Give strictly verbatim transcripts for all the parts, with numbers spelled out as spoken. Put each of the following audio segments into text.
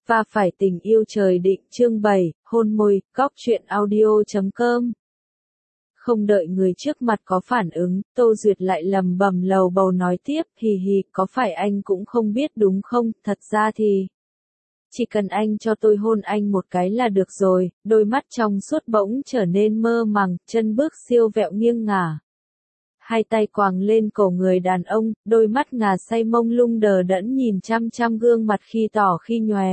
Và phải tình yêu trời định chương bảy, hôn môi, góc truyện audio.com. Không đợi người trước mặt có phản ứng, Tô Duyệt lại lầm bầm lầu bầu nói tiếp, hì hì, có phải anh cũng không biết đúng không, thật ra thì... Chỉ cần anh cho tôi hôn anh một cái là được rồi, đôi mắt trong suốt bỗng trở nên mơ màng, chân bước siêu vẹo nghiêng ngả. Hai tay quàng lên cổ người đàn ông, đôi mắt ngà say mông lung đờ đẫn nhìn chăm chăm gương mặt khi tỏ khi nhòe.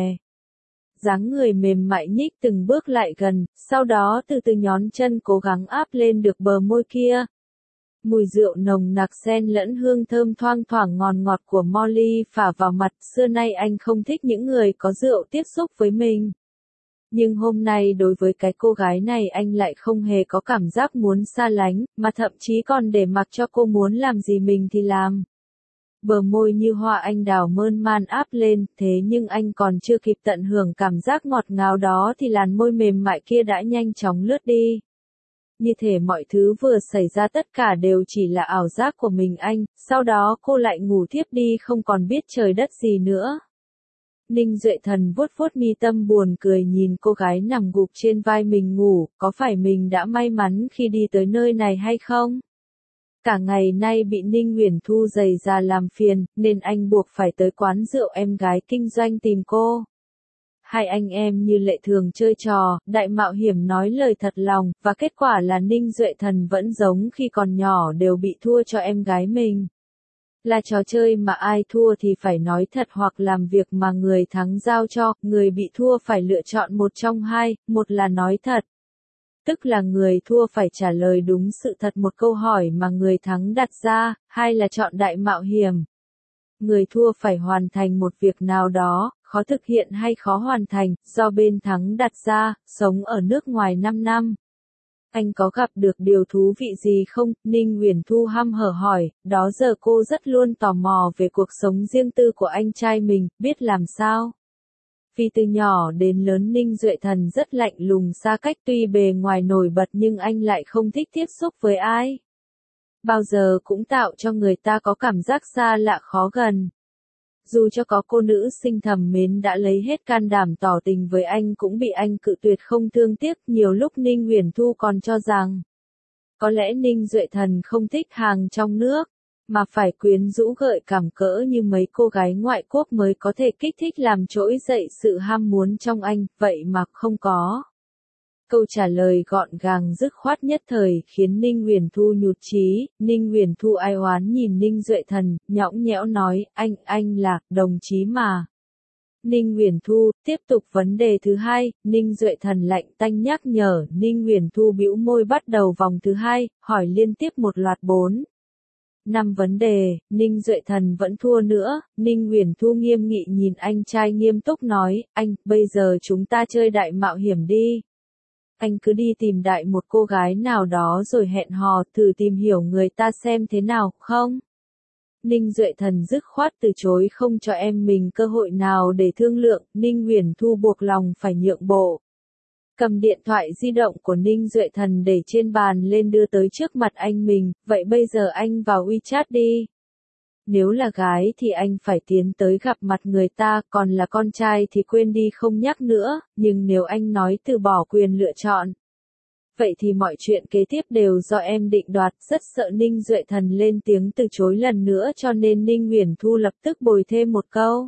Dáng người mềm mại nhích từng bước lại gần, sau đó từ từ nhón chân cố gắng áp lên được bờ môi kia. Mùi rượu nồng nặc xen lẫn hương thơm thoang thoảng ngọt ngọt của Molly phả vào mặt, xưa nay anh không thích những người có rượu tiếp xúc với mình. Nhưng hôm nay đối với cái cô gái này anh lại không hề có cảm giác muốn xa lánh, mà thậm chí còn để mặc cho cô muốn làm gì mình thì làm. Bờ môi như hoa anh đào mơn man áp lên, thế nhưng anh còn chưa kịp tận hưởng cảm giác ngọt ngào đó thì làn môi mềm mại kia đã nhanh chóng lướt đi. Như thể mọi thứ vừa xảy ra tất cả đều chỉ là ảo giác của mình anh, sau đó cô lại ngủ thiếp đi không còn biết trời đất gì nữa. Ninh Duệ Thần vuốt vuốt mi tâm buồn cười nhìn cô gái nằm gục trên vai mình ngủ, có phải mình đã may mắn khi đi tới nơi này hay không? Cả ngày nay bị Ninh Uyển Thu giày ra làm phiền, nên anh buộc phải tới quán rượu em gái kinh doanh tìm cô. Hai anh em như lệ thường chơi trò, đại mạo hiểm nói lời thật lòng, và kết quả là Ninh Duệ Thần vẫn giống khi còn nhỏ đều bị thua cho em gái mình. Là trò chơi mà ai thua thì phải nói thật hoặc làm việc mà người thắng giao cho, người bị thua phải lựa chọn một trong hai, một là nói thật. Tức là người thua phải trả lời đúng sự thật một câu hỏi mà người thắng đặt ra, hai là chọn đại mạo hiểm. Người thua phải hoàn thành một việc nào đó, khó thực hiện hay khó hoàn thành, do bên thắng đặt ra, sống ở nước ngoài năm năm. Anh có gặp được điều thú vị gì không? Ninh Uyển Thu hăm hở hỏi, đó giờ cô rất luôn tò mò về cuộc sống riêng tư của anh trai mình, biết làm sao? Vì từ nhỏ đến lớn Ninh Duệ Thần rất lạnh lùng xa cách, tuy bề ngoài nổi bật nhưng anh lại không thích tiếp xúc với ai. Bao giờ cũng tạo cho người ta có cảm giác xa lạ khó gần. Dù cho có cô nữ sinh thầm mến đã lấy hết can đảm tỏ tình với anh cũng bị anh cự tuyệt không thương tiếc, nhiều lúc Ninh Uyển Thu còn cho rằng có lẽ Ninh Duệ Thần không thích hàng trong nước, mà phải quyến rũ gợi cảm cỡ như mấy cô gái ngoại quốc mới có thể kích thích làm trỗi dậy sự ham muốn trong anh, vậy mà không có. Câu trả lời gọn gàng dứt khoát nhất thời khiến Ninh Uyển Thu nhụt chí, Ninh Uyển Thu ai oán nhìn Ninh Duệ Thần, nhõng nhẽo nói, anh, anh là, đồng chí mà. Ninh Uyển Thu, tiếp tục vấn đề thứ hai, Ninh Duệ Thần lạnh tanh nhắc nhở, Ninh Uyển Thu bĩu môi bắt đầu vòng thứ hai, hỏi liên tiếp một loạt bốn. Năm vấn đề, Ninh Duệ Thần vẫn thua nữa, Ninh Uyển Thu nghiêm nghị nhìn anh trai nghiêm túc nói, anh, bây giờ chúng ta chơi đại mạo hiểm đi. Anh cứ đi tìm đại một cô gái nào đó rồi hẹn hò, thử tìm hiểu người ta xem thế nào, không? Ninh Duệ Thần dứt khoát từ chối không cho em mình cơ hội nào để thương lượng, Ninh Uyển Thu buộc lòng phải nhượng bộ. Cầm điện thoại di động của Ninh Duệ Thần để trên bàn lên đưa tới trước mặt anh mình, vậy bây giờ anh vào WeChat đi. Nếu là gái thì anh phải tiến tới gặp mặt người ta, còn là con trai thì quên đi không nhắc nữa, nhưng nếu anh nói từ bỏ quyền lựa chọn, vậy thì mọi chuyện kế tiếp đều do em định đoạt, rất sợ Ninh Duệ Thần lên tiếng từ chối lần nữa cho nên Ninh Uyển Thu lập tức bồi thêm một câu.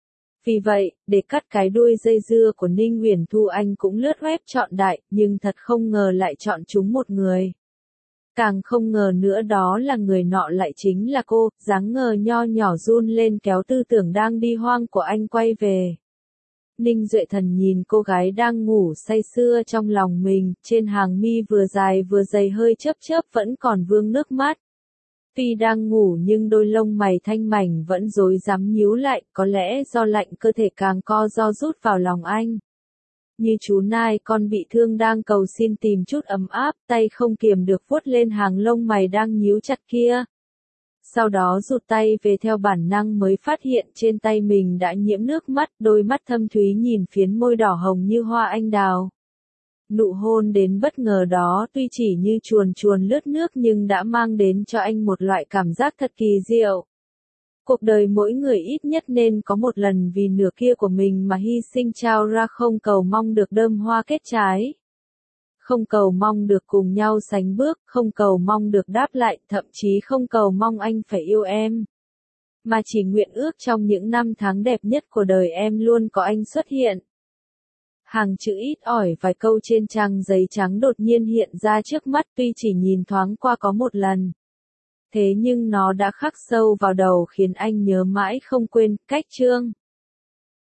Vì vậy, để cắt cái đuôi dây dưa của Ninh Uyển Thu anh cũng lướt web chọn đại, nhưng thật không ngờ lại chọn chúng một người. Càng không ngờ nữa đó là người nọ lại chính là cô, dáng ngờ nho nhỏ run lên kéo tư tưởng đang đi hoang của anh quay về. Ninh Duệ Thần nhìn cô gái đang ngủ say sưa trong lòng mình, trên hàng mi vừa dài vừa dày hơi chớp chớp vẫn còn vương nước mắt. Tuy đang ngủ nhưng đôi lông mày thanh mảnh vẫn rối rắm nhíu lại, có lẽ do lạnh cơ thể càng co ro rút vào lòng anh. Như chú nai con bị thương đang cầu xin tìm chút ấm áp, tay không kiềm được vuốt lên hàng lông mày đang nhíu chặt kia. Sau đó rụt tay về theo bản năng mới phát hiện trên tay mình đã nhiễm nước mắt, đôi mắt thâm thúy nhìn phiến môi đỏ hồng như hoa anh đào. Nụ hôn đến bất ngờ đó tuy chỉ như chuồn chuồn lướt nước nhưng đã mang đến cho anh một loại cảm giác thật kỳ diệu. Cuộc đời mỗi người ít nhất nên có một lần vì nửa kia của mình mà hy sinh trao ra, không cầu mong được đơm hoa kết trái. Không cầu mong được cùng nhau sánh bước, không cầu mong được đáp lại, thậm chí không cầu mong anh phải yêu em. Mà chỉ nguyện ước trong những năm tháng đẹp nhất của đời em luôn có anh xuất hiện. Hàng chữ ít ỏi vài câu trên trang giấy trắng đột nhiên hiện ra trước mắt, tuy chỉ nhìn thoáng qua có một lần. Thế nhưng nó đã khắc sâu vào đầu khiến anh nhớ mãi không quên. Cách chương